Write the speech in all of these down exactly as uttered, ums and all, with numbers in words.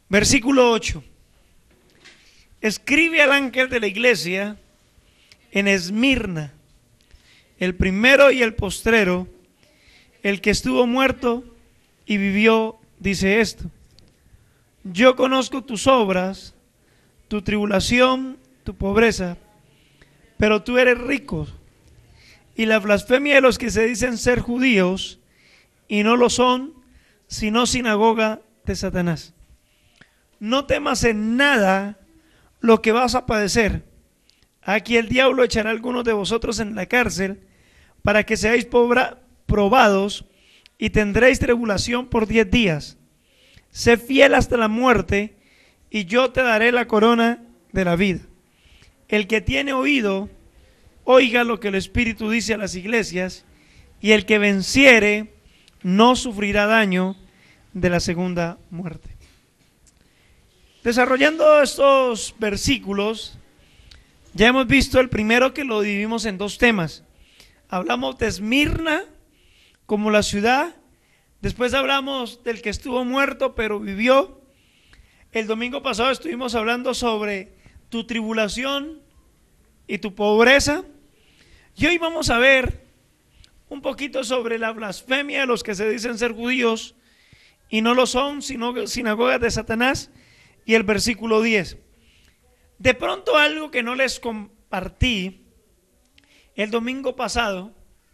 Versículo ocho. Escribe al ángel de la iglesia en Esmirna, el primero y el postrero, el que estuvo muerto y vivió, dice esto: yo conozco tus obras, tu tribulación, tu pobreza, pero tú eres rico, y la blasfemia de los que se dicen ser judíos y no lo son, sino sinagoga de Satanás. No temas en nada lo que vas a padecer. Aquí el diablo echará a algunos de vosotros en la cárcel para que seáis pobra, probados y tendréis tribulación por diez días. Sé fiel hasta la muerte y yo te daré la corona de la vida. El que tiene oído, oiga lo que el Espíritu dice a las iglesias, y el que venciere no sufrirá daño de la segunda muerte. Desarrollando estos versículos, ya hemos visto el primero, que lo dividimos en dos temas. Hablamos de Esmirna como la ciudad, después hablamos del que estuvo muerto pero vivió. El domingo pasado estuvimos hablando sobre tu tribulación y tu pobreza, y hoy vamos a ver un poquito sobre la blasfemia de los que se dicen ser judíos y no lo son, sino sinagogas de Satanás, y el versículo diez. De pronto, algo que no les compartí el domingo pasado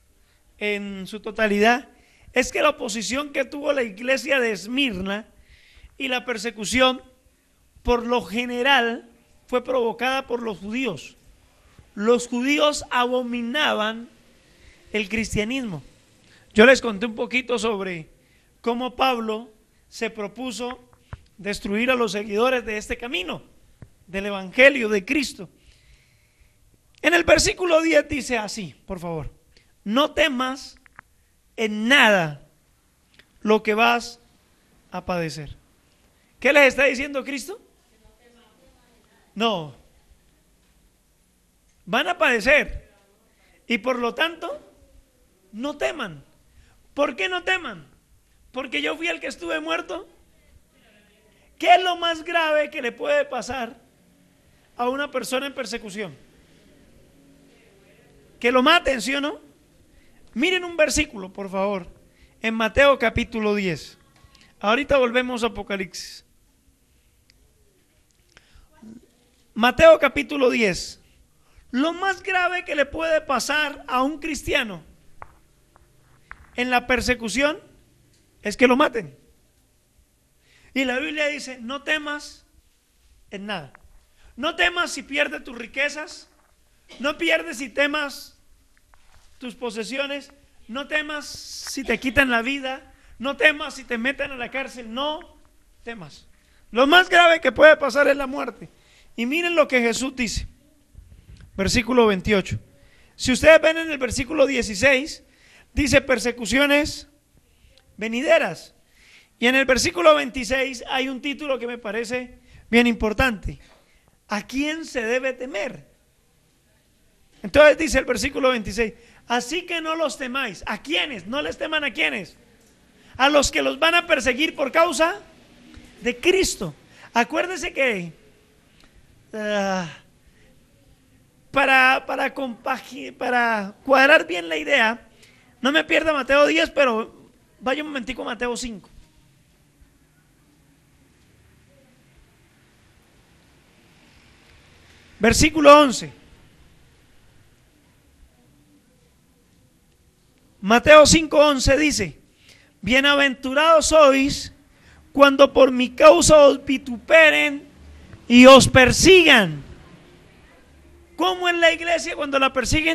en su totalidad es que la oposición que tuvo la iglesia de Esmirna y la persecución por lo general fue provocada por los judíos. Los judíos abominaban el cristianismo. Yo les conté un poquito sobre cómo Pablo se propuso destruir a los seguidores de este camino, del evangelio de Cristo. En el versículo diez dice así, por favor: no temas en nada lo que vas a padecer. ¿Qué les está diciendo Cristo? No, van a padecer, y por lo tanto no teman. ¿Por qué no teman? Porque yo fui el que estuve muerto. ¿Qué es lo más grave que le puede pasar a una persona en persecución? Que lo maten, ¿sí o no? Miren un versículo, por favor, en Mateo capítulo diez. Ahorita volvemos a Apocalipsis. Mateo capítulo diez. Lo más grave que le puede pasar a un cristiano en la persecución es que lo maten. Y la Biblia dice: no temas en nada. No temas si pierdes tus riquezas, no pierdes si temas tus posesiones, no temas si te quitan la vida, no temas si te meten a la cárcel, no temas. Lo más grave que puede pasar es la muerte. Y miren lo que Jesús dice, versículo veintiocho. Si ustedes ven en el versículo dieciséis, dice persecuciones venideras. Y en el versículo veintiséis hay un título que me parece bien importante: ¿a quién se debe temer? Entonces dice el versículo veintiséis: así que no los temáis. ¿A quiénes? No les teman. ¿A quiénes? A los que los van a perseguir por causa de Cristo. Acuérdense que uh, para, para, compagi- para cuadrar bien la idea, no me pierda Mateo diez, pero vaya un momentico a Mateo cinco. Versículo once. Mateo cinco once dice: bienaventurados sois cuando por mi causa os vituperen y os persigan. ¿Cómo en la iglesia cuando la persiguen?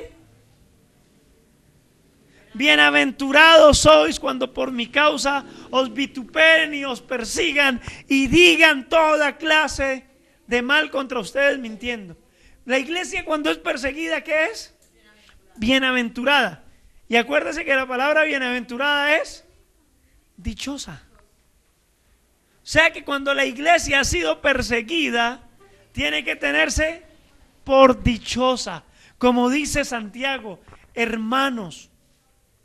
Bienaventurados sois cuando por mi causa os vituperen y os persigan y digan toda clase de mal contra ustedes mintiendo. La iglesia cuando es perseguida, ¿qué es? Bienaventurada. Y acuérdese que la palabra bienaventurada es dichosa. O sea que cuando la iglesia ha sido perseguida, tiene que tenerse por dichosa. Como dice Santiago: hermanos,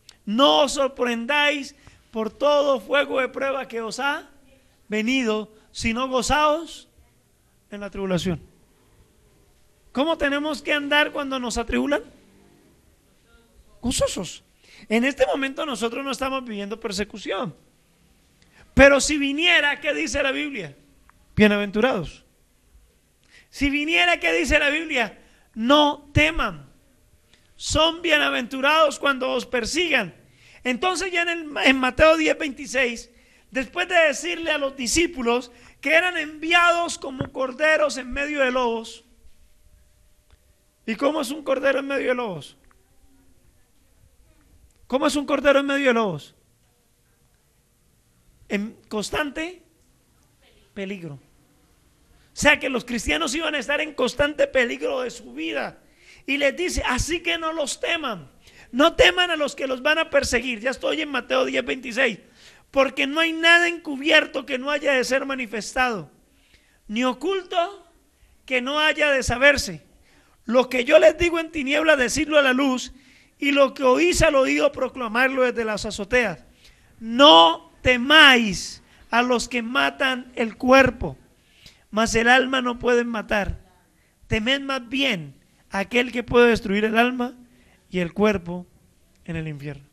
no os sorprendáis por todo fuego de prueba que os ha venido sino gozaos en la tribulación. ¿Cómo tenemos que andar cuando nos atribulan? Gozosos. En este momento nosotros no estamos viviendo persecución, pero si viniera, ¿qué dice la Biblia? Bienaventurados. Si viniera, ¿qué dice la Biblia? No teman. Son bienaventurados cuando os persigan. Entonces ya en, el, en Mateo diez, veintiséis, después de decirle a los discípulos que eran enviados como corderos en medio de lobos. ¿Y cómo es un cordero en medio de lobos? ¿Cómo es un cordero en medio de lobos? En constante peligro. O sea que los cristianos iban a estar en constante peligro de su vida. Y les dice, así que no los teman. No teman a los que los van a perseguir. Ya estoy en Mateo diez, veintiséis. Porque no hay nada encubierto que no haya de ser manifestado, ni oculto que no haya de saberse. Lo que yo les digo en tinieblas, decirlo a la luz, y lo que oís al oído, proclamarlo desde las azoteas. No temáis a los que matan el cuerpo, mas el alma no pueden matar. Temed más bien a aquel que puede destruir el alma y el cuerpo en el infierno.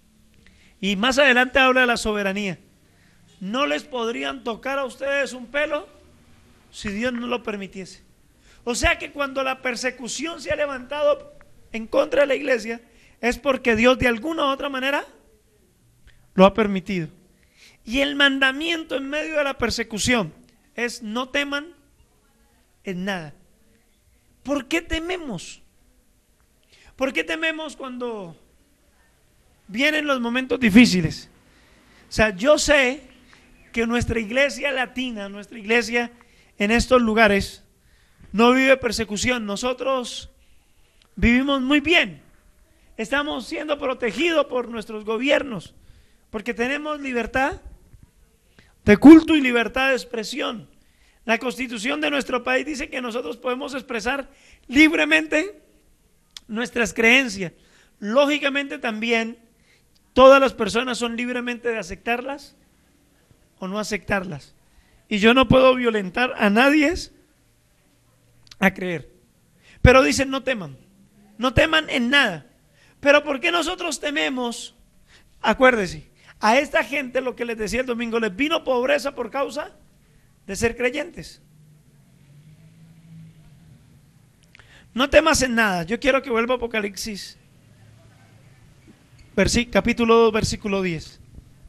Y más adelante habla de la soberanía. No les podrían tocar a ustedes un pelo si Dios no lo permitiese. O sea que cuando la persecución se ha levantado en contra de la iglesia, es porque Dios de alguna u otra manera lo ha permitido. Y el mandamiento en medio de la persecución es: no teman en nada. ¿Por qué tememos? ¿Por qué tememos cuando vienen los momentos difíciles? O sea, yo sé que nuestra iglesia latina, nuestra iglesia en estos lugares no vive persecución. Nosotros vivimos muy bien. Estamos siendo protegidos por nuestros gobiernos porque tenemos libertad de culto y libertad de expresión. La Constitución de nuestro país dice que nosotros podemos expresar libremente nuestras creencias. Lógicamente también todas las personas son libremente de aceptarlas o no aceptarlas. Y yo no puedo violentar a nadie a creer. Pero dicen: no teman, no teman en nada. Pero ¿por qué nosotros tememos? Acuérdese, a esta gente, lo que les decía el domingo, les vino pobreza por causa de ser creyentes. No temas en nada. Yo quiero que vuelva a Apocalipsis, Versi, capítulo dos, versículo diez.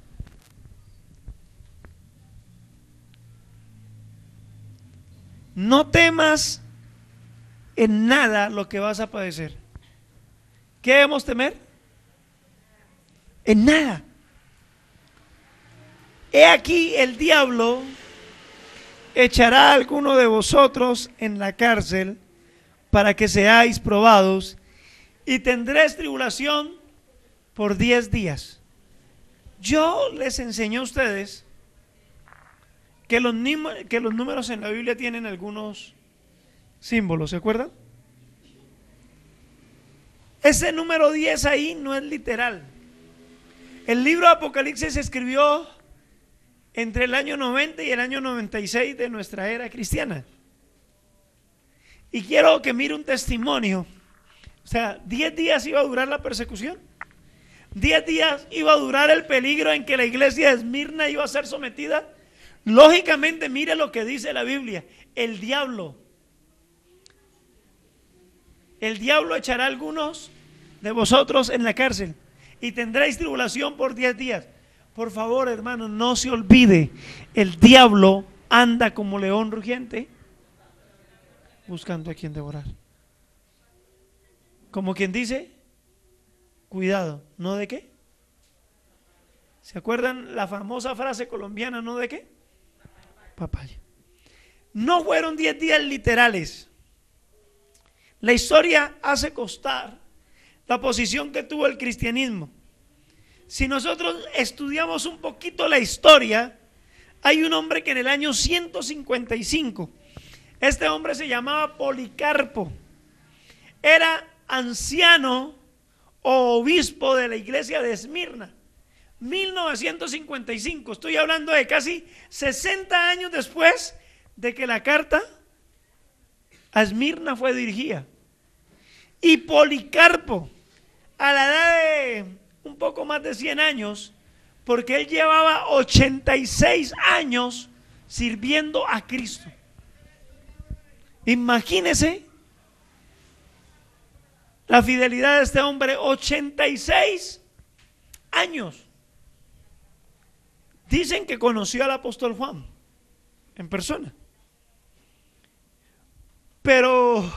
No temas en nada lo que vas a padecer. ¿Qué debemos temer? En nada. He aquí, el diablo echará a alguno de vosotros en la cárcel para que seáis probados, y tendréis tribulación por diez días. Yo les enseñé a ustedes que los, que los números en la Biblia tienen algunos símbolos, ¿se acuerdan? Ese número diez ahí no es literal. El libro de Apocalipsis se escribió entre el año noventa y el año noventa y seis de nuestra era cristiana. Y quiero que mire un testimonio. O sea, diez días iba a durar la persecución. diez días iba a durar el peligro en que la iglesia de Esmirna iba a ser sometida. Lógicamente, mire lo que dice la Biblia: el diablo el diablo echará a algunos de vosotros en la cárcel y tendréis tribulación por diez días. Por favor, hermano, no se olvide, el diablo anda como león rugiente buscando a quien devorar. Como quien dice: cuidado, ¿no de qué? ¿Se acuerdan la famosa frase colombiana, no de qué? Papaya. No fueron diez días literales. La historia hace constar la posición que tuvo el cristianismo. Si nosotros estudiamos un poquito la historia, hay un hombre que en el año ciento cincuenta y cinco, este hombre se llamaba Policarpo, era anciano o obispo de la iglesia de Esmirna. mil novecientos cincuenta y cinco. Estoy hablando de casi sesenta años después de que la carta a Esmirna fue dirigida. Y Policarpo, a la edad de un poco más de cien años, porque él llevaba ochenta y seis años sirviendo a Cristo. Imagínese la fidelidad de este hombre, ochenta y seis años. Dicen que conoció al apóstol Juan en persona. Pero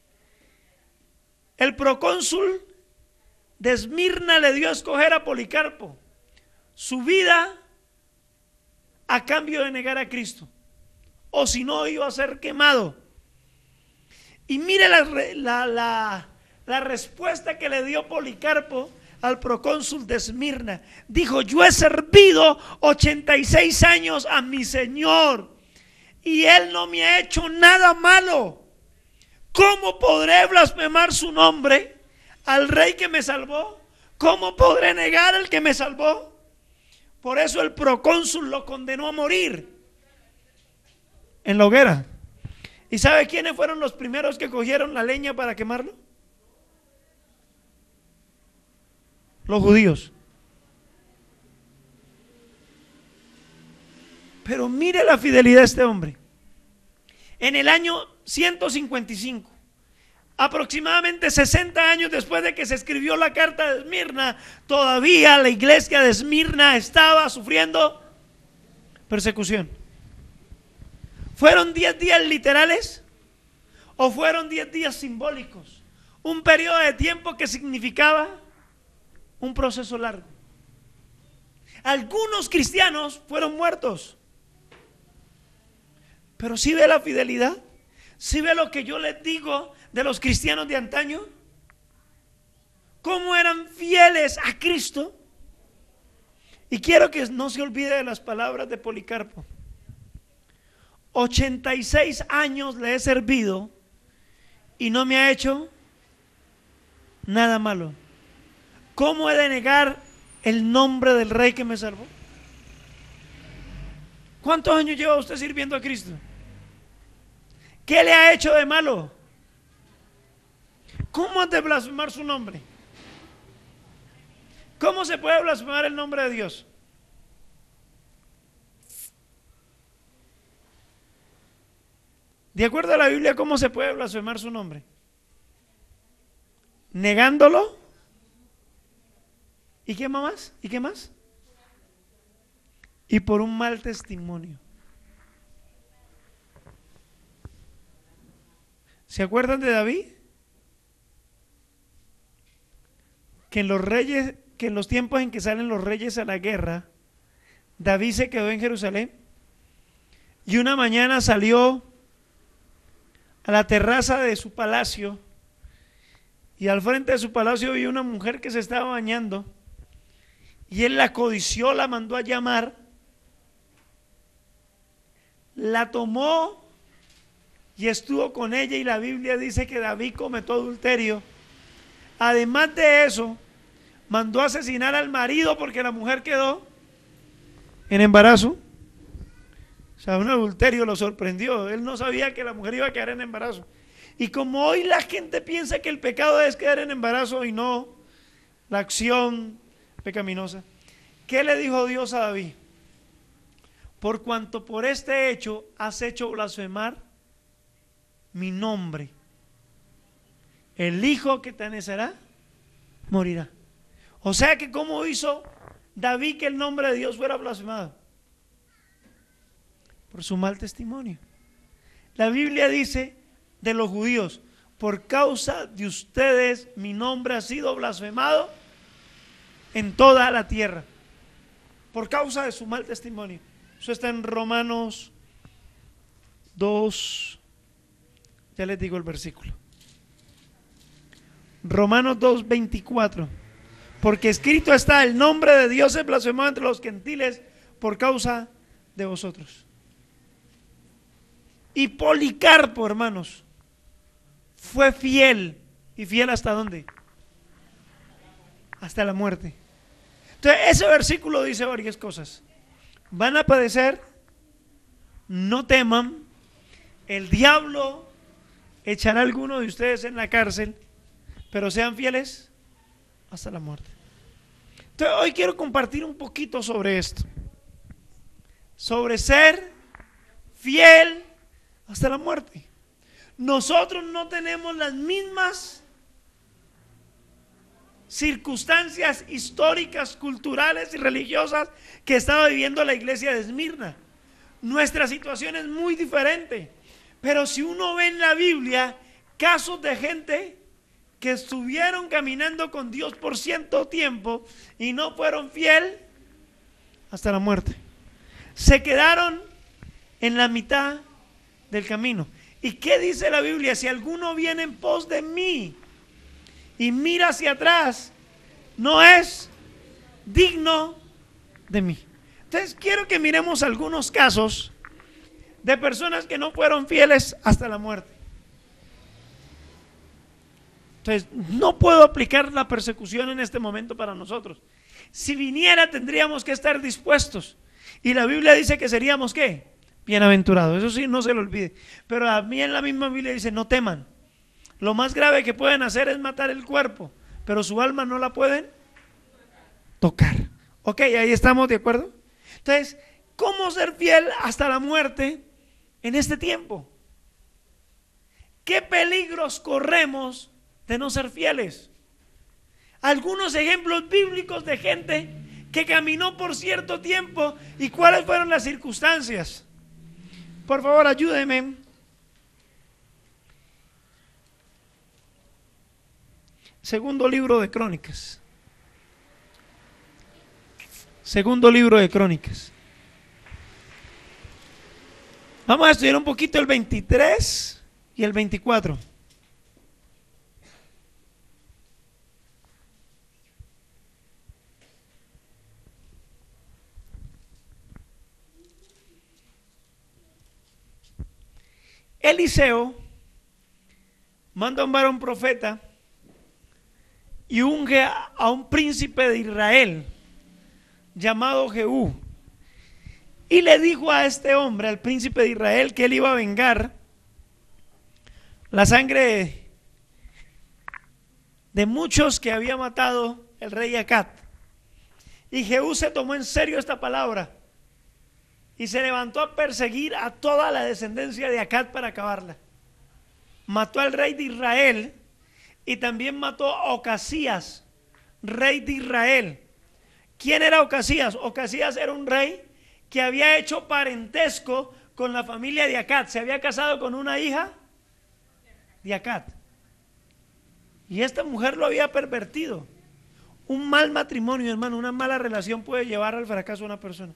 el procónsul de Esmirna le dio a escoger a Policarpo su vida a cambio de negar a Cristo, o si no iba a ser quemado. Y mire la, la, la, la respuesta que le dio Policarpo al procónsul de Esmirna. Dijo: yo he servido ochenta y seis años a mi Señor y Él no me ha hecho nada malo. ¿Cómo podré blasfemar su nombre al rey que me salvó? ¿Cómo podré negar al que me salvó? Por eso el procónsul lo condenó a morir en la hoguera. ¿Y sabe quiénes fueron los primeros que cogieron la leña para quemarlo? Los judíos. Pero mire la fidelidad de este hombre. En el año ciento cincuenta y cinco, aproximadamente sesenta años después de que se escribió la carta de Esmirna, todavía la iglesia de Esmirna estaba sufriendo persecución. ¿Fueron diez días literales o fueron diez días simbólicos? Un periodo de tiempo que significaba un proceso largo. Algunos cristianos fueron muertos, pero si ve la fidelidad, si ve lo que yo les digo de los cristianos de antaño, cómo eran fieles a Cristo. Y quiero que no se olvide de las palabras de Policarpo. ochenta y seis años le he servido y no me ha hecho nada malo. ¿Cómo he de negar el nombre del rey que me salvó? ¿Cuántos años lleva usted sirviendo a Cristo? ¿Qué le ha hecho de malo? ¿Cómo has de blasfemar su nombre? ¿Cómo se puede blasfemar el nombre de Dios? De acuerdo a la Biblia, ¿cómo se puede blasfemar su nombre? Negándolo. ¿Y qué más? ¿Y qué más? Y por un mal testimonio. ¿Se acuerdan de David? Que en los reyes, que en los tiempos en que salen los reyes a la guerra, David se quedó en Jerusalén y una mañana salió a la terraza de su palacio y al frente de su palacio vio una mujer que se estaba bañando y él la codició, la mandó a llamar, la tomó y estuvo con ella, y la Biblia dice que David cometió adulterio. Además de eso, mandó a asesinar al marido porque la mujer quedó en embarazo. O sea, un adulterio, lo sorprendió. Él no sabía que la mujer iba a quedar en embarazo. Y como hoy la gente piensa que el pecado es quedar en embarazo y no la acción pecaminosa, ¿qué le dijo Dios a David? Por cuanto por este hecho has hecho blasfemar mi nombre, el hijo que te nacerá morirá. O sea que ¿cómo hizo David que el nombre de Dios fuera blasfemado? Por su mal testimonio. La Biblia dice de los judíos: por causa de ustedes mi nombre ha sido blasfemado en toda la tierra, por causa de su mal testimonio. Eso está en Romanos dos, ya les digo el versículo. Romanos dos, veinticuatro. Porque escrito está: el nombre de Dios es blasfemado entre los gentiles por causa de vosotros. Y Policarpo, hermanos, fue fiel. ¿Y fiel hasta dónde? Hasta la muerte. Entonces, ese versículo dice varias cosas. Van a padecer, no teman, el diablo echará a alguno de ustedes en la cárcel, pero sean fieles hasta la muerte. Entonces, hoy quiero compartir un poquito sobre esto, sobre ser fiel hasta la muerte. Nosotros no tenemos las mismas circunstancias históricas, culturales y religiosas que estaba viviendo la iglesia de Esmirna. Nuestra situación es muy diferente, pero si uno ve en la Biblia casos de gente que estuvieron caminando con Dios por cierto tiempo y no fueron fiel hasta la muerte, se quedaron en la mitad del camino. ¿Y qué dice la Biblia? Si alguno viene en pos de mí y mira hacia atrás, no es digno de mí. Entonces quiero que miremos algunos casos de personas que no fueron fieles hasta la muerte. Entonces no puedo aplicar la persecución en este momento para nosotros. Si viniera tendríamos que estar dispuestos, y la Biblia dice que seríamos ¿qué? Bienaventurados. Eso sí, no se lo olvide. Pero a mí en la misma Biblia dice no teman. Lo más grave que pueden hacer es matar el cuerpo, pero su alma no la pueden tocar. Ok, ahí estamos de acuerdo. Entonces, ¿cómo ser fiel hasta la muerte en este tiempo? ¿Qué peligros corremos de no ser fieles? Algunos ejemplos bíblicos de gente que caminó por cierto tiempo y cuáles fueron las circunstancias. Por favor, ayúdenme. Segundo libro de Crónicas. Segundo libro de Crónicas. Vamos a estudiar un poquito el veintitrés y el veinticuatro. Eliseo manda a un varón profeta y unge a un príncipe de Israel llamado Jehú, y le dijo a este hombre, al príncipe de Israel, que él iba a vengar la sangre de muchos que había matado el rey Acat. Y Jehú se tomó en serio esta palabra y se levantó a perseguir a toda la descendencia de Acat para acabarla. Mató al rey de Israel y también mató a Ocasías, rey de Israel. ¿Quién era Ocasías? Ocasías era un rey que había hecho parentesco con la familia de Acat. Se había casado con una hija de Acat. Y esta mujer lo había pervertido. Un mal matrimonio, hermano, una mala relación puede llevar al fracaso a una persona.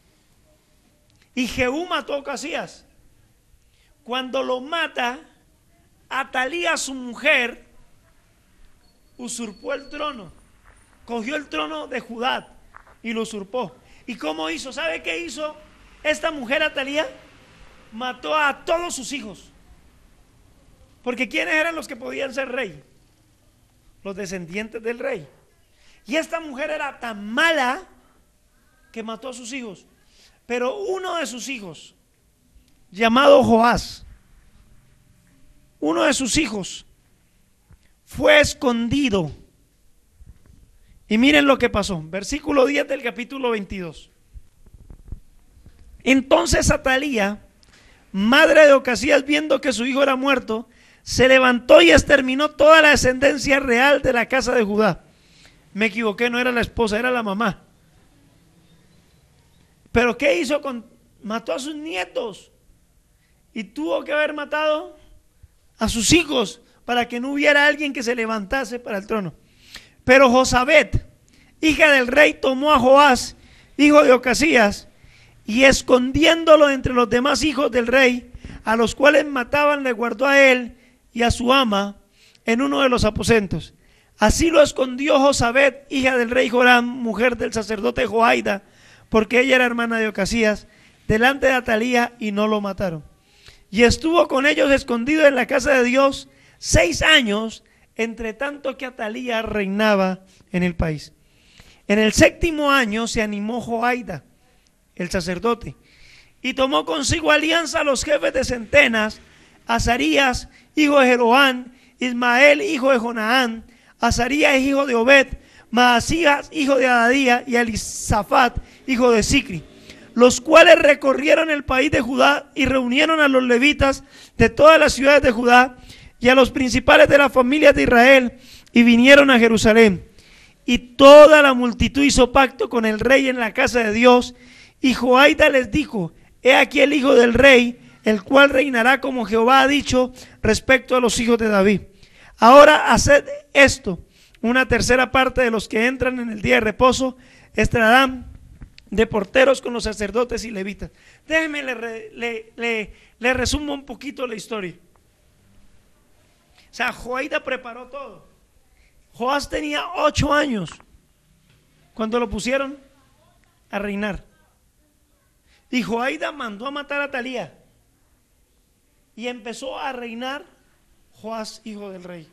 Y Jehú mató a Ocasías. Cuando lo mata, Atalía, su mujer, usurpó el trono. Cogió el trono de Judá y lo usurpó. ¿Y cómo hizo? ¿Sabe qué hizo esta mujer Atalía? Mató a todos sus hijos. Porque ¿quiénes eran los que podían ser rey? Los descendientes del rey. Y esta mujer era tan mala que mató a sus hijos. Pero uno de sus hijos, llamado Joás, uno de sus hijos, fue escondido. Y miren lo que pasó, versículo diez del capítulo veintidós. Entonces Atalía, madre de Ocasías, viendo que su hijo era muerto, se levantó y exterminó toda la descendencia real de la casa de Judá. Me equivoqué, no era la esposa, era la mamá. Pero ¿qué hizo? Con, mató a sus nietos y tuvo que haber matado a sus hijos para que no hubiera alguien que se levantase para el trono. Pero Josabet, hija del rey, tomó a Joás, hijo de Ocasías, y escondiéndolo entre los demás hijos del rey, a los cuales mataban, le guardó a él y a su ama en uno de los aposentos. Así lo escondió Josabet, hija del rey Joram, mujer del sacerdote Joaida, porque ella era hermana de Ocasías, delante de Atalía, y no lo mataron. Y estuvo con ellos escondido en la casa de Dios seis años, entre tanto que Atalía reinaba en el país. En el séptimo año se animó Joaida, el sacerdote, y tomó consigo alianza a los jefes de centenas, Azarías, hijo de Jeroham, Ismael, hijo de Jonaán, Azarías, hijo de Obed, Maasías, hijo de Adadía, y Elisafat, hijo de Sicri, los cuales recorrieron el país de Judá y reunieron a los levitas de todas las ciudades de Judá y a los principales de las familias de Israel, y vinieron a Jerusalén. Y toda la multitud hizo pacto con el rey en la casa de Dios, y Joaida les dijo: he aquí el hijo del rey, el cual reinará como Jehová ha dicho respecto a los hijos de David. Ahora haced esto: una tercera parte de los que entran en el día de reposo estarán de porteros con los sacerdotes y levitas. Déjenme le, le, le, le resumo un poquito la historia. O sea, Joaida preparó todo. Joás tenía ocho años cuando lo pusieron a reinar, y Joaida mandó a matar a Atalía y empezó a reinar Joás, hijo del rey.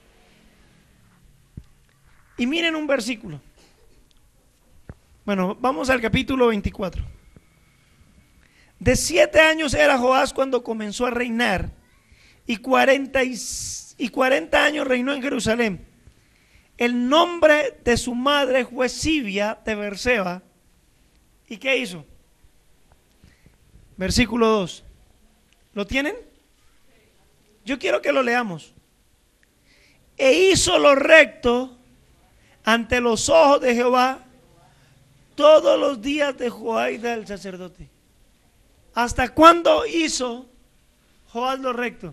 Y miren un versículo. Bueno, vamos al capítulo veinticuatro. De siete años era Joás cuando comenzó a reinar, y cuarenta, y, y cuarenta años reinó en Jerusalén. El nombre de su madre fue Sibia de Berseba. ¿Y qué hizo? Versículo dos. ¿Lo tienen? Yo quiero que lo leamos. E hizo lo recto ante los ojos de Jehová todos los días de Joaida el sacerdote. ¿Hasta cuándo hizo Joás lo recto?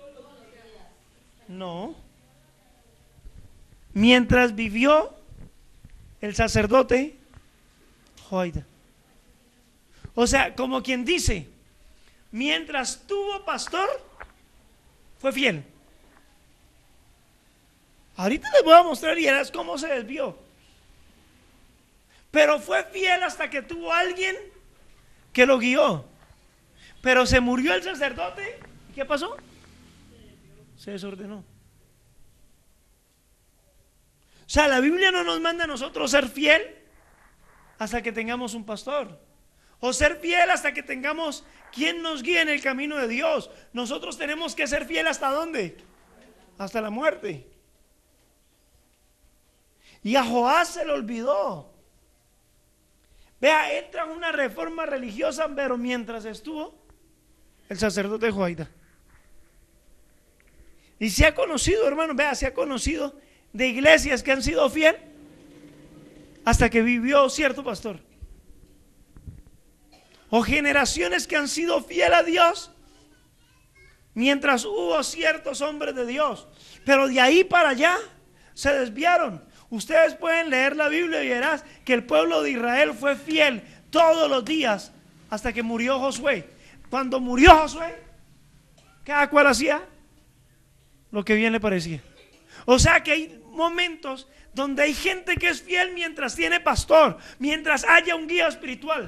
No. Mientras vivió el sacerdote Joaida. O sea, como quien dice, mientras tuvo pastor, fue fiel. Ahorita les voy a mostrar y verás cómo se desvió. Pero fue fiel hasta que tuvo alguien que lo guió. Pero se murió el sacerdote. ¿Y qué pasó? Se desordenó. O sea, la Biblia no nos manda a nosotros ser fiel hasta que tengamos un pastor, o ser fiel hasta que tengamos quien nos guíe en el camino de Dios. Nosotros tenemos que ser fiel ¿hasta dónde? Hasta la muerte. Y a Joás se le olvidó. Vea, entra una reforma religiosa, pero mientras estuvo el sacerdote Joaida. Y se ha conocido, hermano, vea, se ha conocido de iglesias que han sido fiel hasta que vivió cierto pastor, o generaciones que han sido fiel a Dios mientras hubo ciertos hombres de Dios, pero de ahí para allá se desviaron. Ustedes pueden leer la Biblia y verás que el pueblo de Israel fue fiel todos los días hasta que murió Josué. Cuando murió Josué, cada cual hacía lo que bien le parecía. O sea que hay momentos donde hay gente que es fiel mientras tiene pastor, mientras haya un guía espiritual.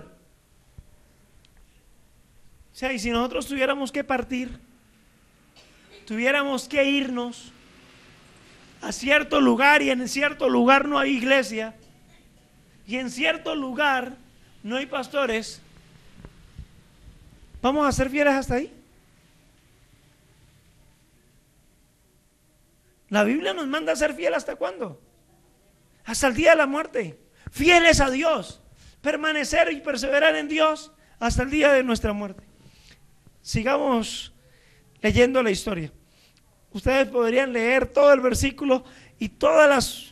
O sea, y si nosotros tuviéramos que partir, tuviéramos que irnos a cierto lugar, y en cierto lugar no hay iglesia, y en cierto lugar no hay pastores, ¿vamos a ser fieles hasta ahí? La Biblia nos manda a ser fiel ¿hasta cuándo? Hasta el día de la muerte. Fieles a Dios, permanecer y perseverar en Dios hasta el día de nuestra muerte. Sigamos leyendo la historia. Ustedes podrían leer todo el versículo y todas las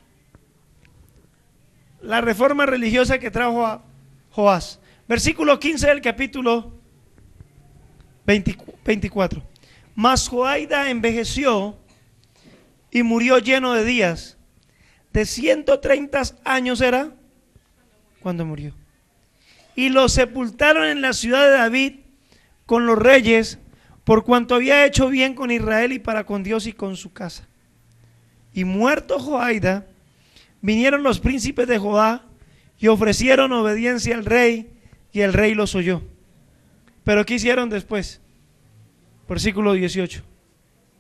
la reforma religiosa que trajo a Joás. Versículo quince del capítulo veinticuatro. Mas Joaida envejeció y murió lleno de días. De ciento treinta años era cuando murió. Y lo sepultaron en la ciudad de David con los reyes, por cuanto había hecho bien con Israel y para con Dios y con su casa. Y muerto Joaida, vinieron los príncipes de Judá y ofrecieron obediencia al rey, y el rey los oyó. Pero ¿qué hicieron después? Versículo dieciocho.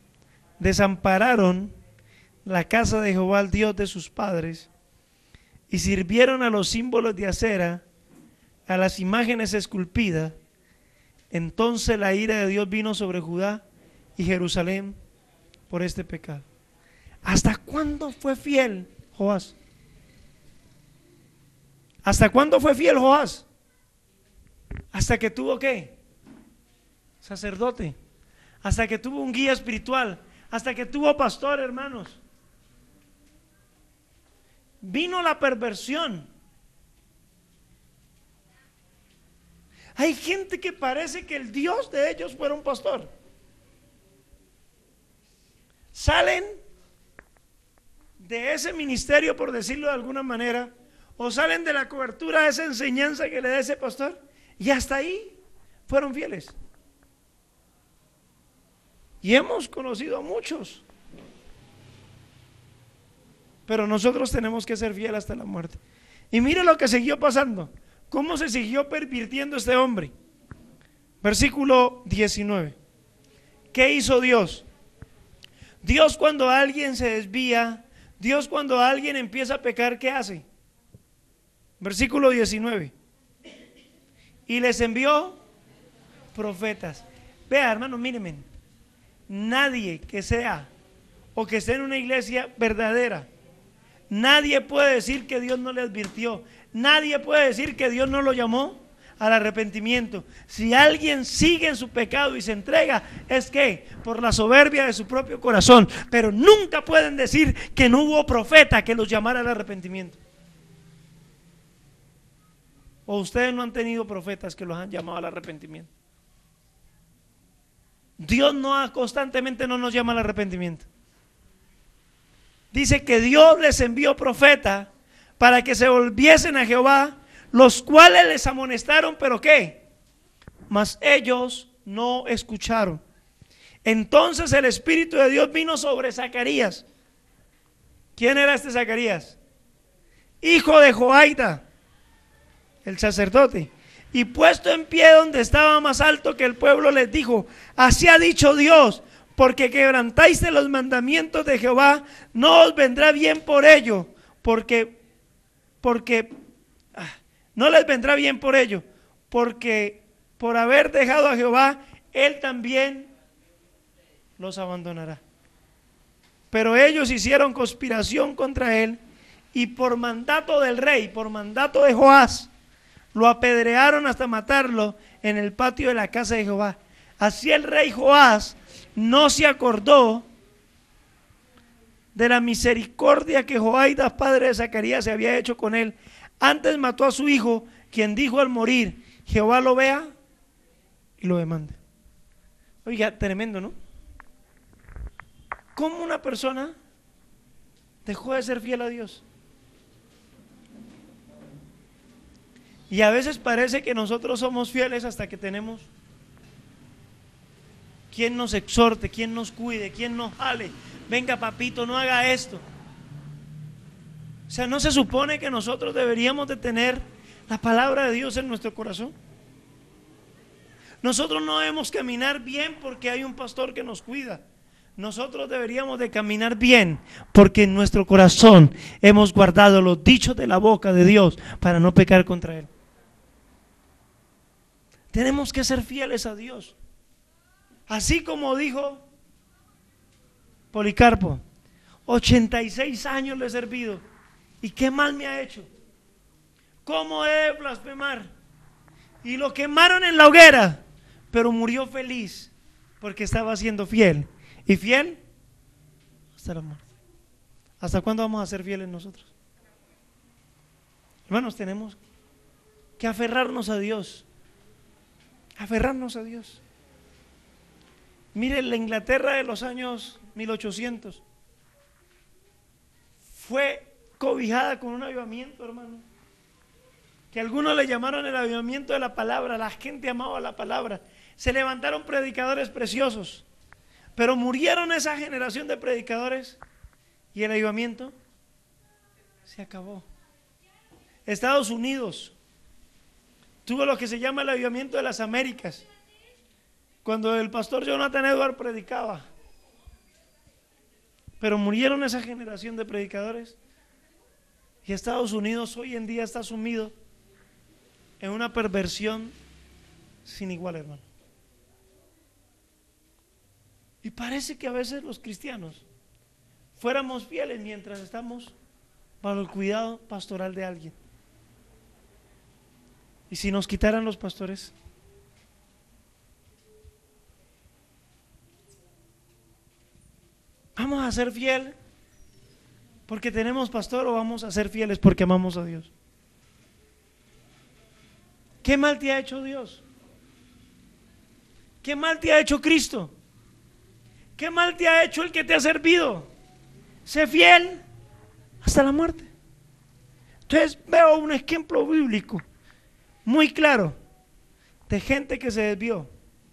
Desampararon la casa de Jehová, el Dios de sus padres, y sirvieron a los símbolos de acera, a las imágenes esculpidas, entonces la ira de Dios vino sobre Judá y Jerusalén por este pecado. ¿Hasta cuándo fue fiel Joás? ¿Hasta cuándo fue fiel Joás? Hasta que tuvo ¿qué? Sacerdote. Hasta que tuvo un guía espiritual. Hasta que tuvo pastor, hermanos. Vino la perversión. Hay gente que parece que el Dios de ellos fuera un pastor. Salen de ese ministerio, por decirlo de alguna manera, o salen de la cobertura de esa enseñanza que le da ese pastor, y hasta ahí fueron fieles. Y hemos conocido a muchos, pero nosotros tenemos que ser fieles hasta la muerte. Y mire lo que siguió pasando, cómo se siguió pervirtiendo este hombre. Versículo diecinueve. ¿Qué hizo Dios? Dios, cuando alguien se desvía, Dios, cuando alguien empieza a pecar, ¿qué hace? Versículo diecinueve. Y les envió profetas. Vea, hermano, mírenme. Nadie que sea o que esté en una iglesia verdadera, nadie puede decir que Dios no le advirtió. Nadie puede decir que Dios no lo llamó al arrepentimiento. Si alguien sigue en su pecado y se entrega, es que por la soberbia de su propio corazón. Pero nunca pueden decir que no hubo profeta que los llamara al arrepentimiento. ¿O ustedes no han tenido profetas que los han llamado al arrepentimiento? Dios no ha, constantemente no nos llama al arrepentimiento. Dice que Dios les envió profetas para que se volviesen a Jehová, los cuales les amonestaron, pero ¿qué? Mas ellos no escucharon. Entonces el Espíritu de Dios vino sobre Zacarías. ¿Quién era este Zacarías? Hijo de Joaida, el sacerdote. Y puesto en pie donde estaba más alto que el pueblo, les dijo: así ha dicho Dios, porque quebrantáis los mandamientos de Jehová, no os vendrá bien por ello, porque, porque, ah, no les vendrá bien por ello, porque por haber dejado a Jehová, Él también los abandonará. Pero ellos hicieron conspiración contra Él, y por mandato del rey, por mandato de Joás, lo apedrearon hasta matarlo en el patio de la casa de Jehová. Así el rey Joás no se acordó de la misericordia que Joaida, padre de Zacarías, se había hecho con él. Antes mató a su hijo, quien dijo al morir: Jehová lo vea y lo demande. Oiga, tremendo, ¿no? ¿Cómo una persona dejó de ser fiel a Dios? Y a veces parece que nosotros somos fieles hasta que tenemos quien nos exhorte, quien nos cuide, quien nos jale. Venga, papito, no haga esto. O sea, ¿no se supone que nosotros deberíamos de tener la palabra de Dios en nuestro corazón? Nosotros no debemos caminar bien porque hay un pastor que nos cuida. Nosotros deberíamos de caminar bien porque en nuestro corazón hemos guardado los dichos de la boca de Dios para no pecar contra Él. Tenemos que ser fieles a Dios. Así como dijo Policarpo: ochenta y seis años le he servido, ¿y qué mal me ha hecho? ¿Cómo he de blasfemar? Y lo quemaron en la hoguera, pero murió feliz porque estaba siendo fiel. ¿Y fiel? Hasta la muerte. ¿Hasta cuándo vamos a ser fieles nosotros? Hermanos, tenemos que aferrarnos a Dios. Aferrarnos a Dios. Miren, la Inglaterra de los años mil ochocientos fue cobijada con un avivamiento, hermano, que algunos le llamaron el avivamiento de la palabra. La gente amaba la palabra. Se levantaron predicadores preciosos, pero murieron esa generación de predicadores y el avivamiento se acabó. Estados Unidos tuvo lo que se llama el avivamiento de las Américas, cuando el pastor Jonathan Edwards predicaba, pero murieron esa generación de predicadores Y Estados Unidos hoy en día está sumido en una perversión sin igual, hermano. Y parece que a veces los cristianos fuéramos fieles mientras estamos bajo el cuidado pastoral de alguien. ¿Y si nos quitaran los pastores? ¿Vamos a ser fiel porque tenemos pastor o vamos a ser fieles porque amamos a Dios? ¿Qué mal te ha hecho Dios? ¿Qué mal te ha hecho Cristo? ¿Qué mal te ha hecho el que te ha servido? Sé fiel hasta la muerte. Entonces veo un ejemplo bíblico muy claro de gente que se desvió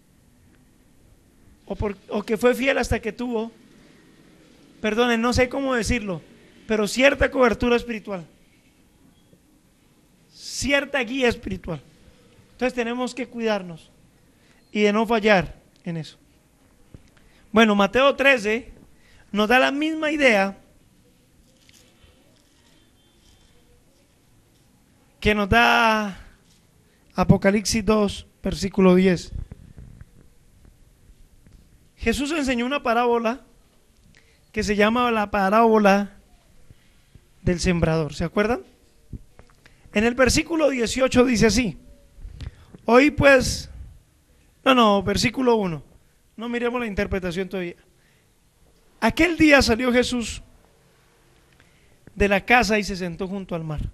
o, por, o que fue fiel hasta que tuvo, perdonen, no sé cómo decirlo, pero cierta cobertura espiritual, cierta guía espiritual. Entonces tenemos que cuidarnos y de no fallar en eso. Bueno, Mateo trece nos da la misma idea que nos da Apocalipsis dos, versículo diez. Jesús enseñó una parábola que se llama la parábola del sembrador. ¿Se acuerdan? En el versículo dieciocho dice así: hoy pues, no, no, versículo uno, no miremos la interpretación todavía. Aquel día salió Jesús de la casa y se sentó junto al mar.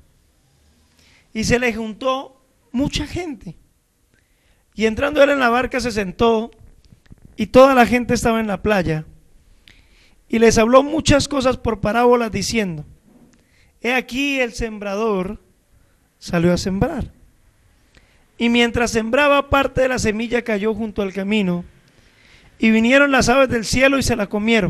Y se le juntó mucha gente. Y entrando él en la barca se sentó, y toda la gente estaba en la playa. Y les habló muchas cosas por parábolas diciendo: he aquí el sembrador salió a sembrar. Y mientras sembraba, parte de la semilla cayó junto al camino, y vinieron las aves del cielo y se la comieron.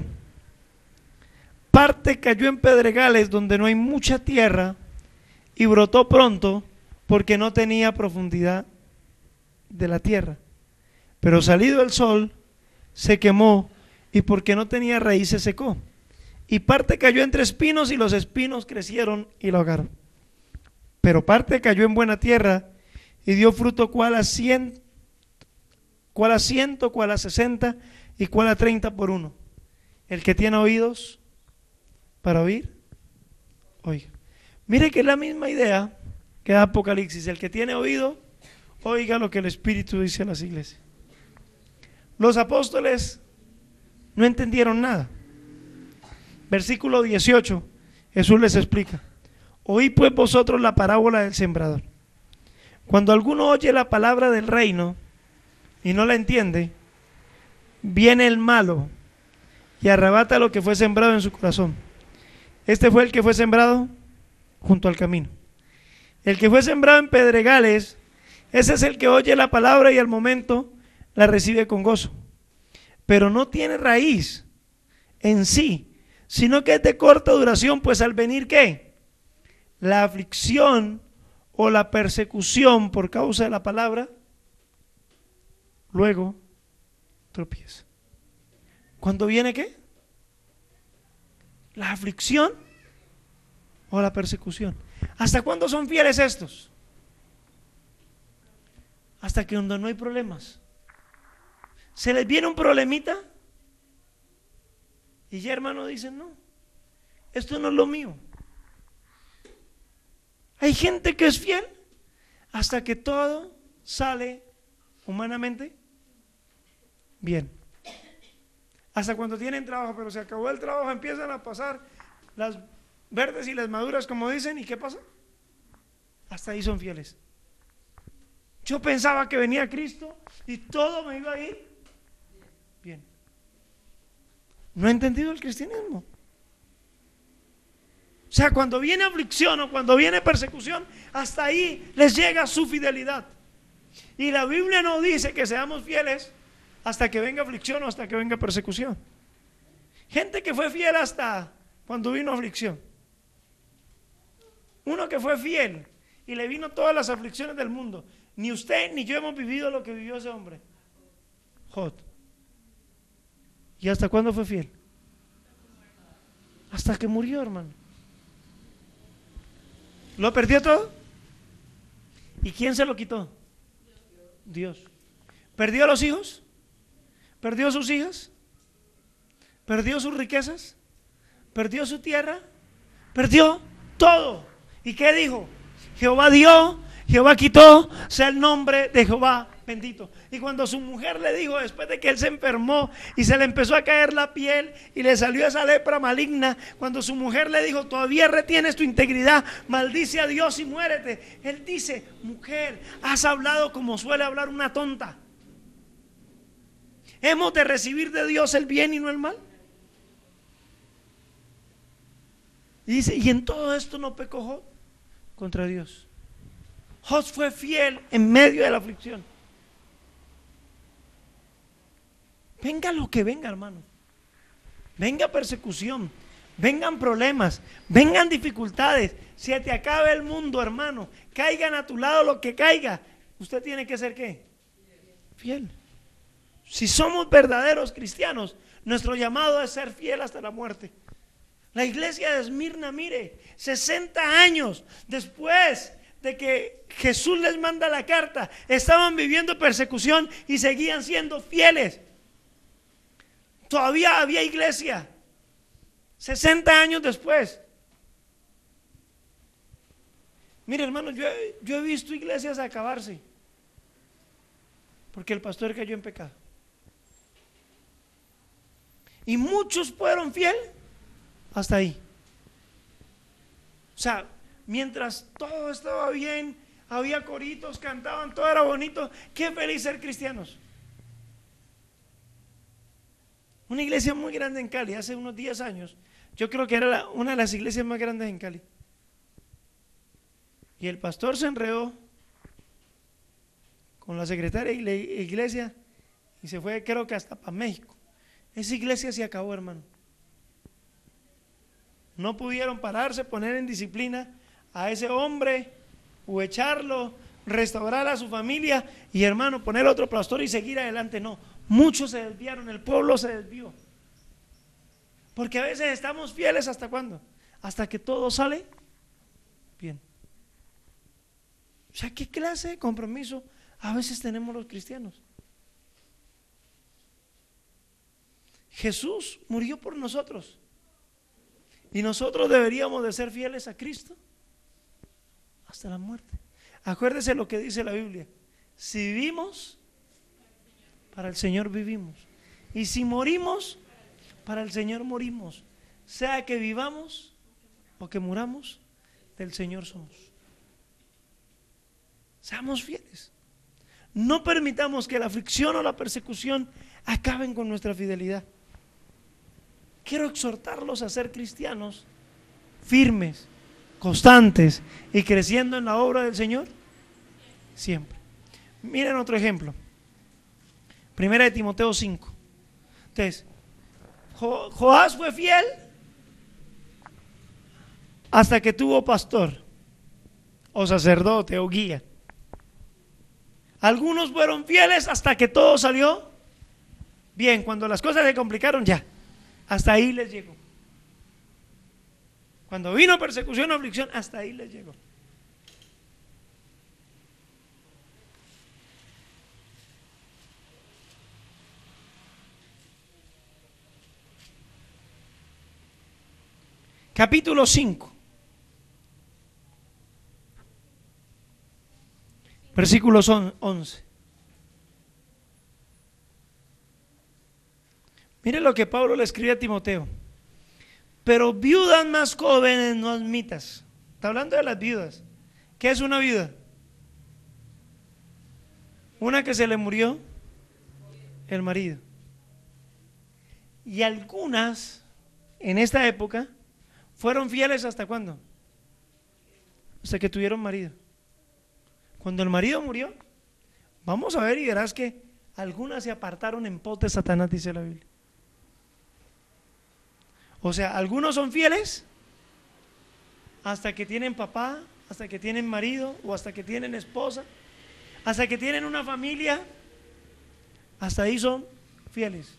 Parte cayó en pedregales donde no hay mucha tierra, y brotó pronto porque no tenía profundidad de la tierra. Pero salido el sol, se quemó, y porque no tenía raíz se secó. Y parte cayó entre espinos, y los espinos crecieron y lo ahogaron. Pero parte cayó en buena tierra, y dio fruto cual a cien, cual a ciento, cual a sesenta, y cual a treinta por uno. El que tiene oídos para oír, oiga. Mire que es la misma idea que da Apocalipsis. El que tiene oído, oiga lo que el Espíritu dice a las iglesias. Los apóstoles no entendieron nada. Versículo dieciocho, Jesús les explica: oí pues vosotros la parábola del sembrador. Cuando alguno oye la palabra del reino y no la entiende, viene el malo y arrebata lo que fue sembrado en su corazón. Este fue el que fue sembrado junto al camino. El que fue sembrado en pedregales, ese es el que oye la palabra y al momento la recibe con gozo, pero no tiene raíz en sí, sino que es de corta duración, pues al venir ¿qué? La aflicción o la persecución por causa de la palabra, luego tropieza. ¿Cuándo viene qué? La aflicción o la persecución. ¿Hasta cuándo son fieles estos? Hasta que cuando no hay problemas. Se les viene un problemita y ya, hermano, dicen: no, esto no es lo mío. Hay gente que es fiel hasta que todo sale humanamente bien. Hasta cuando tienen trabajo, pero se acabó el trabajo, empiezan a pasar las verdes y las maduras, como dicen, ¿y qué pasa? Hasta ahí son fieles. Yo pensaba que venía Cristo y todo me iba a ir bien. No he entendido el cristianismo. O sea, cuando viene aflicción o cuando viene persecución, hasta ahí les llega su fidelidad. Y la Biblia no dice que seamos fieles hasta que venga aflicción o hasta que venga persecución. Gente que fue fiel hasta cuando vino aflicción. Uno que fue fiel y le vino todas las aflicciones del mundo. Ni usted ni yo hemos vivido lo que vivió ese hombre, Job. ¿Y hasta cuándo fue fiel? Hasta que murió, hermano. ¿Lo perdió todo? ¿Y quién se lo quitó? Dios. ¿Perdió a los hijos? ¿Perdió sus hijas? ¿Perdió sus riquezas? ¿Perdió su tierra? ¿Perdió todo? ¿Y qué dijo? Jehová dio, Jehová quitó, sea el nombre de Jehová bendito. Y cuando su mujer le dijo, después de que él se enfermó y se le empezó a caer la piel y le salió esa lepra maligna, cuando su mujer le dijo, todavía retienes tu integridad, maldice a Dios y muérete, él dice, mujer, has hablado como suele hablar una tonta. ¿Hemos de recibir de Dios el bien y no el mal? Y dice, y en todo esto no pecó Job contra Dios. Job fue fiel en medio de la aflicción. Venga lo que venga, hermano. Venga persecución, vengan problemas, vengan dificultades. Si te acabe el mundo, hermano, caigan a tu lado lo que caiga, usted tiene que ser ¿qué? Fiel. Si somos verdaderos cristianos, nuestro llamado es ser fiel hasta la muerte. La iglesia de Esmirna, mire, sesenta años después de que Jesús les manda la carta, estaban viviendo persecución y seguían siendo fieles. Todavía había iglesia, sesenta años después. Mire, hermano, yo, yo he visto iglesias acabarse porque el pastor cayó en pecado. Y muchos fueron fieles hasta ahí. O sea, mientras todo estaba bien, había coritos, cantaban, todo era bonito. Qué feliz ser cristianos. Una iglesia muy grande en Cali, hace unos diez años, yo creo que era la, una de las iglesias más grandes en Cali. Y el pastor se enredó con la secretaria de la iglesia y se fue, creo que hasta para México. Esa iglesia se acabó, hermano. No pudieron pararse, poner en disciplina a ese hombre o echarlo, restaurar a su familia y, hermano, poner otro pastor y seguir adelante. No, muchos se desviaron, el pueblo se desvió. Porque a veces estamos fieles ¿hasta cuándo? Hasta que todo sale bien. O sea, ¿qué clase de compromiso a veces tenemos los cristianos? Jesús murió por nosotros y nosotros deberíamos de ser fieles a Cristo hasta la muerte. Acuérdese lo que dice la Biblia: si vivimos, para el Señor vivimos, y si morimos, para el Señor morimos. Sea que vivamos o que muramos, del Señor somos. Seamos fieles. No permitamos que la aflicción o la persecución acaben con nuestra fidelidad. Quiero exhortarlos a ser cristianos firmes, constantes y creciendo en la obra del Señor siempre. Miren otro ejemplo. Primera de Timoteo cinco. Entonces, Jo- Joás fue fiel hasta que tuvo pastor o sacerdote o guía. Algunos fueron fieles hasta que todo salió bien. Cuando las cosas se complicaron, ya, hasta ahí les llegó. Cuando vino persecución o aflicción, hasta ahí les llegó. Capítulo cinco, versículos once. Mire lo que Pablo le escribe a Timoteo: pero viudas más jóvenes no admitas. Está hablando de las viudas. ¿Qué es una viuda? Una que se le murió el marido. Y algunas en esta época fueron fieles ¿hasta cuándo? Hasta que tuvieron marido. Cuando el marido murió, vamos a ver y verás que algunas se apartaron en pos de Satanás, dice la Biblia. O sea, algunos son fieles hasta que tienen papá, hasta que tienen marido o hasta que tienen esposa, hasta que tienen una familia, hasta ahí son fieles.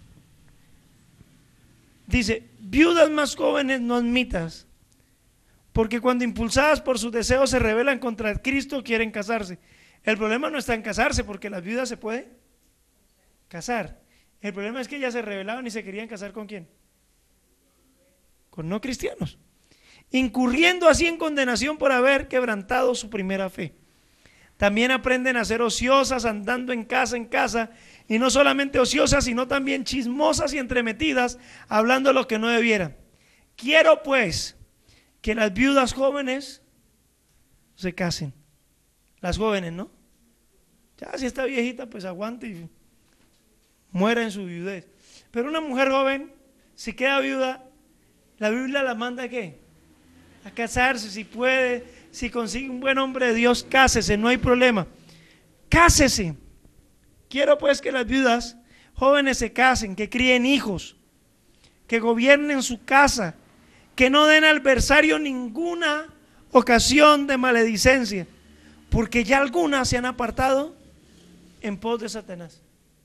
Dice: viudas más jóvenes no admitas, porque cuando impulsadas por sus deseos se rebelan contra Cristo, quieren casarse. El problema no está en casarse, porque las viudas se pueden casar. El problema es que ellas se rebelaban y se querían casar ¿con quién? Con no cristianos, incurriendo así en condenación por haber quebrantado su primera fe. También aprenden a ser ociosas, andando en casa en casa, y no solamente ociosas, sino también chismosas y entremetidas, hablando lo que no debieran. Quiero pues que las viudas jóvenes se casen. Las jóvenes, ¿no? Ya si está viejita, pues aguante y muera en su viudez. Pero una mujer joven, si queda viuda, la Biblia la manda ¿a qué? A casarse, si puede, si consigue un buen hombre de Dios, cásese, no hay problema. Cásese. Quiero pues que las viudas jóvenes se casen, que críen hijos, que gobiernen su casa, que no den al adversario ninguna ocasión de maledicencia, porque ya algunas se han apartado en pos de Satanás.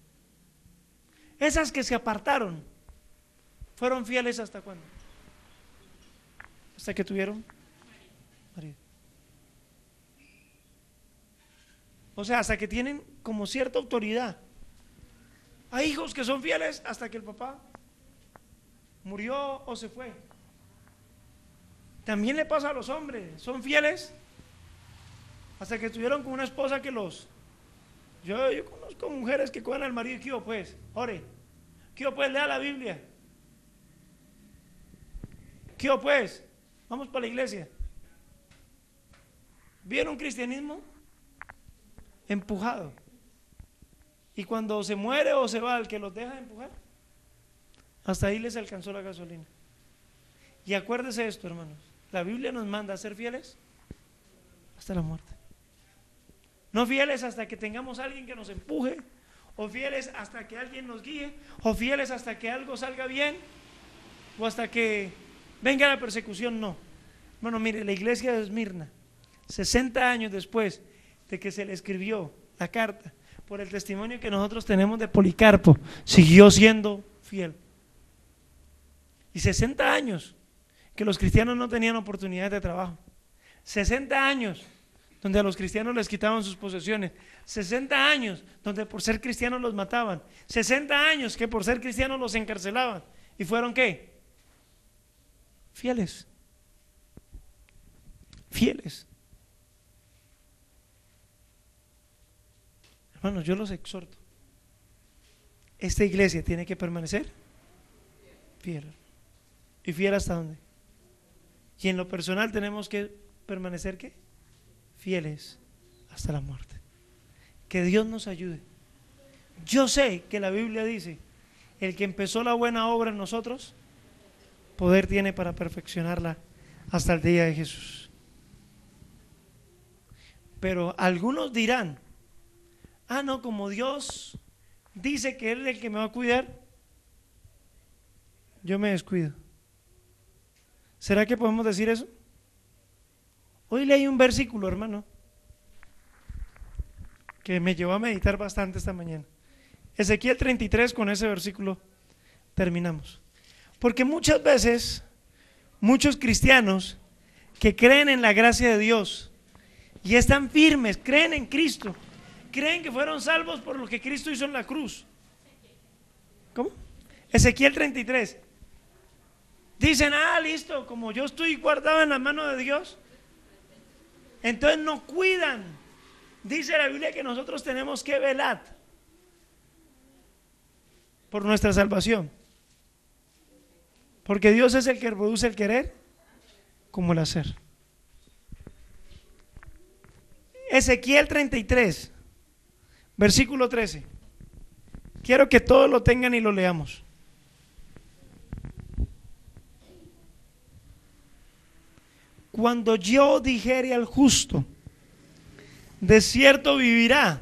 Esas que se apartaron fueron fieles ¿hasta cuándo? Hasta que tuvieron marido. O sea, hasta que tienen como cierta autoridad. Hay hijos que son fieles hasta que el papá murió o se fue. También le pasa a los hombres, son fieles hasta que estuvieron con una esposa que los... Yo, yo conozco mujeres que cogen al marido y ¿qué hubo pues? Ore, ¿qué hubo pues? Lea la Biblia. ¿Qué hubo pues? Vamos para la iglesia. ¿Vieron un cristianismo? Empujado. Y cuando se muere o se va el que los deja de empujar, hasta ahí les alcanzó la gasolina. Y acuérdese esto, hermanos, la Biblia nos manda a ser fieles hasta la muerte. No fieles hasta que tengamos a alguien que nos empuje, o fieles hasta que alguien nos guíe, o fieles hasta que algo salga bien, o hasta que venga la persecución. No, bueno, mire, la iglesia de Esmirna, sesenta años después de que se le escribió la carta, por el testimonio que nosotros tenemos de Policarpo, siguió siendo fiel. Y sesenta años que los cristianos no tenían oportunidades de trabajo, sesenta años donde a los cristianos les quitaban sus posesiones, sesenta años donde por ser cristianos los mataban, sesenta años que por ser cristianos los encarcelaban. ¿Y fueron qué? Fieles. Fieles. Hermanos, yo los exhorto. Esta iglesia tiene que permanecer fiel. ¿Y fiel hasta dónde? Y en lo personal tenemos que permanecer ¿qué? Fieles hasta la muerte. Que Dios nos ayude. Yo sé que la Biblia dice: el que empezó la buena obra en nosotros, poder tiene para perfeccionarla hasta el día de Jesús. Pero algunos dirán: ah, no, como Dios dice que Él es el que me va a cuidar, yo me descuido. ¿Será que podemos decir eso? Hoy leí un versículo, hermano, que me llevó a meditar bastante esta mañana. Ezequiel treinta y tres, con ese versículo terminamos. Porque muchas veces, muchos cristianos que creen en la gracia de Dios y están firmes, creen en Cristo, creen que fueron salvos por lo que Cristo hizo en la cruz. ¿Cómo? Ezequiel treinta y tres. Dicen: ah, listo, como yo estoy guardado en la mano de Dios, entonces no cuidan. Dice la Biblia que nosotros tenemos que velar por nuestra salvación, porque Dios es el que produce el querer como el hacer. Ezequiel treinta y tres, versículo trece. Quiero que todos lo tengan y lo leamos. Cuando yo dijere al justo: de cierto vivirá,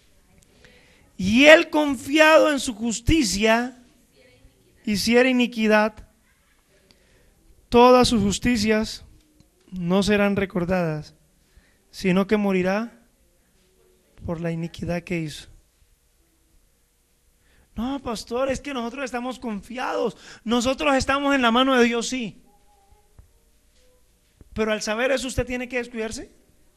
y él confiado en su justicia hiciera iniquidad, todas sus justicias no serán recordadas, sino que morirá por la iniquidad que hizo. No, pastor, es que nosotros estamos confiados, nosotros estamos en la mano de Dios, sí, Pero al saber eso, ¿usted tiene que descuidarse?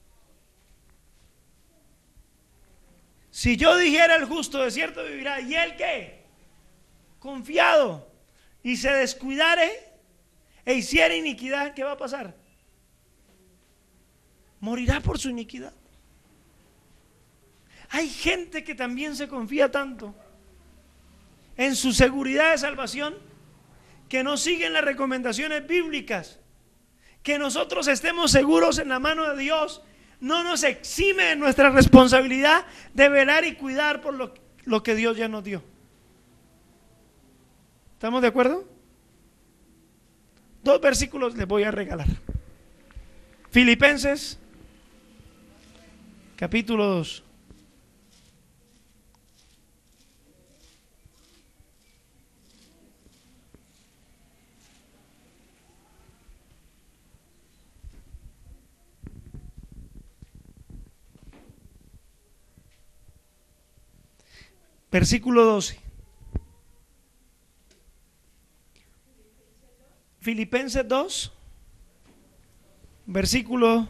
Si yo dijera el justo, de cierto vivirá, ¿y él qué? Confiado, y se descuidare e hiciera iniquidad, ¿qué va a pasar? Morirá por su iniquidad. Hay gente que también se confía tanto en su seguridad de salvación que no siguen las recomendaciones bíblicas. Que nosotros estemos seguros en la mano de Dios no nos exime de nuestra responsabilidad de velar y cuidar por lo, lo que Dios ya nos dio. ¿Estamos de acuerdo? Dos versículos les voy a regalar. Filipenses capítulo dos. Versículo doce. Filipenses dos, versículo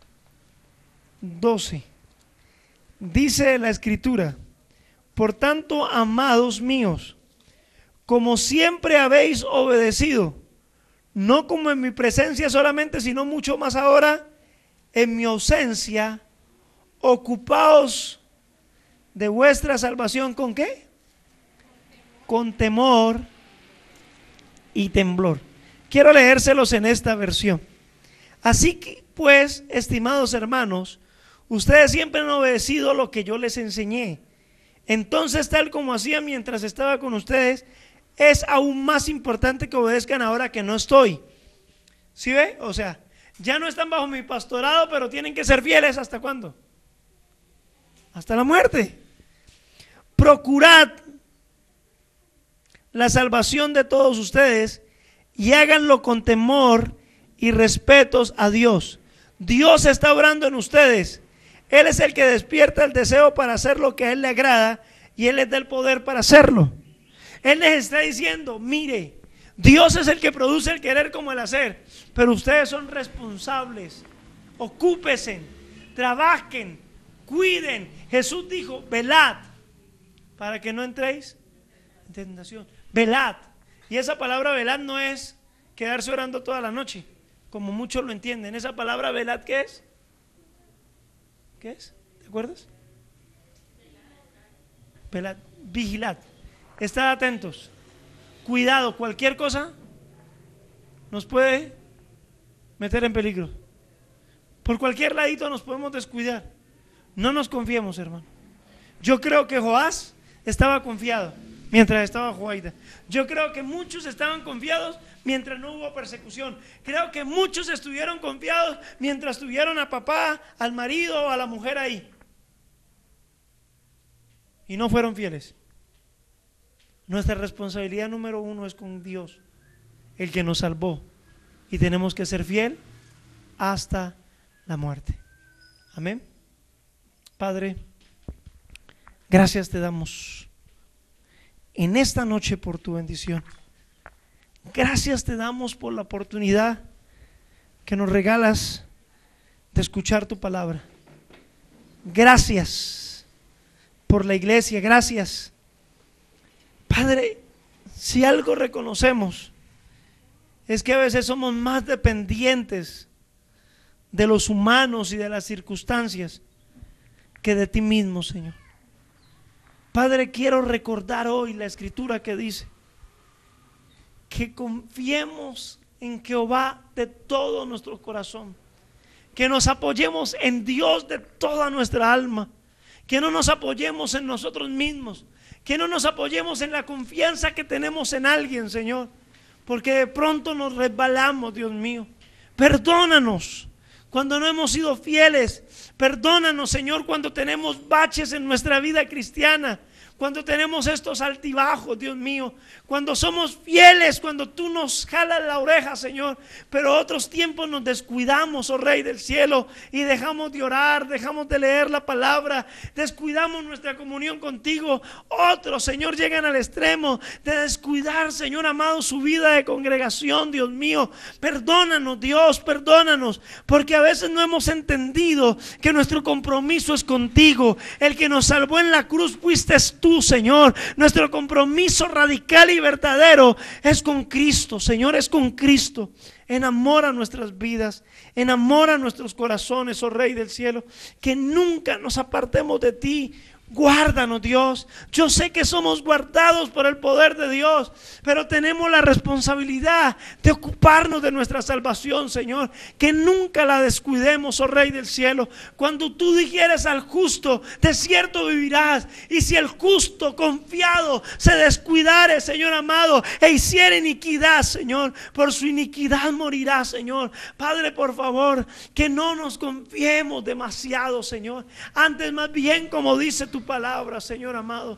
doce. Dice la escritura: por tanto, amados míos, como siempre habéis obedecido, no como en mi presencia solamente, sino mucho más ahora en mi ausencia, ocupaos de vuestra salvación. ¿Con qué? Con temor y temblor. Quiero leérselos en esta versión. Así que pues, estimados hermanos, ustedes siempre han obedecido lo que yo les enseñé. Entonces, tal como hacía mientras estaba con ustedes, es aún más importante que obedezcan ahora que no estoy. ¿Sí ve? O sea, ya no están bajo mi pastorado, pero tienen que ser fieles. ¿Hasta cuándo? Hasta la muerte. Procurad la salvación de todos ustedes y háganlo con temor y respetos a Dios. Dios está obrando en ustedes. Él es el que despierta el deseo para hacer lo que a Él le agrada y Él les da el poder para hacerlo. Él les está diciendo: mire, Dios es el que produce el querer como el hacer, pero ustedes son responsables. Ocúpense, trabajen, cuiden. Jesús dijo: velad, para que no entréis en tentación. Velad. Y esa palabra velad no es quedarse orando toda la noche, como muchos lo entienden. Esa palabra velad, ¿qué es? ¿Qué es? ¿Te acuerdas? Velad, vigilad. Estad atentos. Cuidado, cualquier cosa nos puede meter en peligro. Por cualquier ladito nos podemos descuidar. No nos confiemos, hermano. Yo creo que Joás estaba confiado mientras estaba Joaida. Yo creo que muchos estaban confiados mientras no hubo persecución. Creo que muchos estuvieron confiados mientras tuvieron a papá, al marido o a la mujer ahí, y no fueron fieles. Nuestra responsabilidad número uno es con Dios, el que nos salvó, y tenemos que ser fiel hasta la muerte. Amén. Padre, gracias te damos en esta noche por tu bendición. Gracias te damos por la oportunidad que nos regalas de escuchar tu palabra. Gracias por la iglesia, gracias. Padre, si algo reconocemos es que a veces somos más dependientes de los humanos y de las circunstancias que de ti mismo, Señor. Padre, quiero recordar hoy la escritura que dice que confiemos en Jehová de todo nuestro corazón, que nos apoyemos en Dios de toda nuestra alma, que no nos apoyemos en nosotros mismos, que no nos apoyemos en la confianza que tenemos en alguien, Señor, porque de pronto nos resbalamos, Dios mío. Perdónanos cuando no hemos sido fieles. Perdónanos, Señor, cuando tenemos baches en nuestra vida cristiana, cuando tenemos estos altibajos, Dios mío, cuando somos fieles, cuando tú nos jalas la oreja, Señor, pero otros tiempos nos descuidamos, oh Rey del cielo, y dejamos de orar, dejamos de leer la palabra, descuidamos nuestra comunión contigo. Otros, Señor, llegan al extremo de descuidar, Señor amado, su vida de congregación. Dios mío, perdónanos, Dios, perdónanos, porque a veces no hemos entendido que nuestro compromiso es contigo. El que nos salvó en la cruz fuiste tú, Señor. Nuestro compromiso radical y verdadero es con Cristo, Señor, es con Cristo. Enamora nuestras vidas, enamora nuestros corazones, oh Rey del cielo, que nunca nos apartemos de ti. Guárdanos, Dios. Yo sé que somos guardados por el poder de Dios, pero tenemos la responsabilidad de ocuparnos de nuestra salvación, Señor. Que nunca la descuidemos, oh Rey del cielo. Cuando tú dijeres al justo, de cierto vivirás. Y si el justo confiado se descuidare, Señor amado, e hiciera iniquidad, Señor, por su iniquidad morirá, Señor. Padre, por favor, que no nos confiemos demasiado, Señor. Antes, más bien, como dice tu palabra, Señor amado,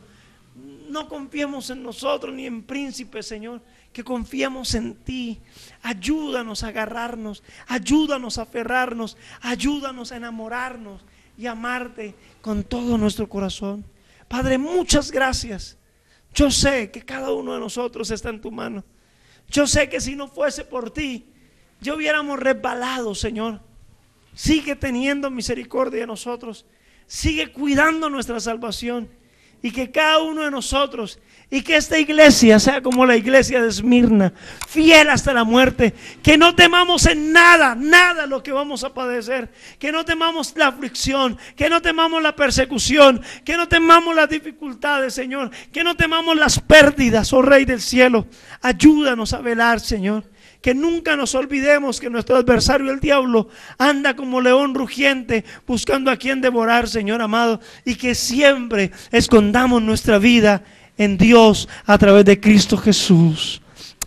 no confiemos en nosotros ni en príncipes, Señor, que confiemos en ti. Ayúdanos a agarrarnos, ayúdanos a aferrarnos, ayúdanos a enamorarnos y amarte con todo nuestro corazón. Padre, muchas gracias. Yo sé que cada uno de nosotros está en tu mano. Yo sé que si no fuese por ti, ya hubiéramos resbalado, Señor. Sigue teniendo misericordia de nosotros. Sigue cuidando nuestra salvación, y que cada uno de nosotros, y que esta iglesia sea como la iglesia de Esmirna, fiel hasta la muerte. Que no temamos en nada, nada lo que vamos a padecer. Que no temamos la aflicción, que no temamos la persecución, que no temamos las dificultades, Señor. Que no temamos las pérdidas, oh Rey del cielo. Ayúdanos a velar, Señor. Que nunca nos olvidemos que nuestro adversario, el diablo, anda como león rugiente buscando a quien devorar, Señor amado. Y que siempre escondamos nuestra vida en Dios a través de Cristo Jesús.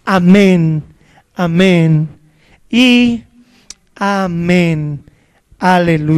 Amén, amén y amén. Aleluya.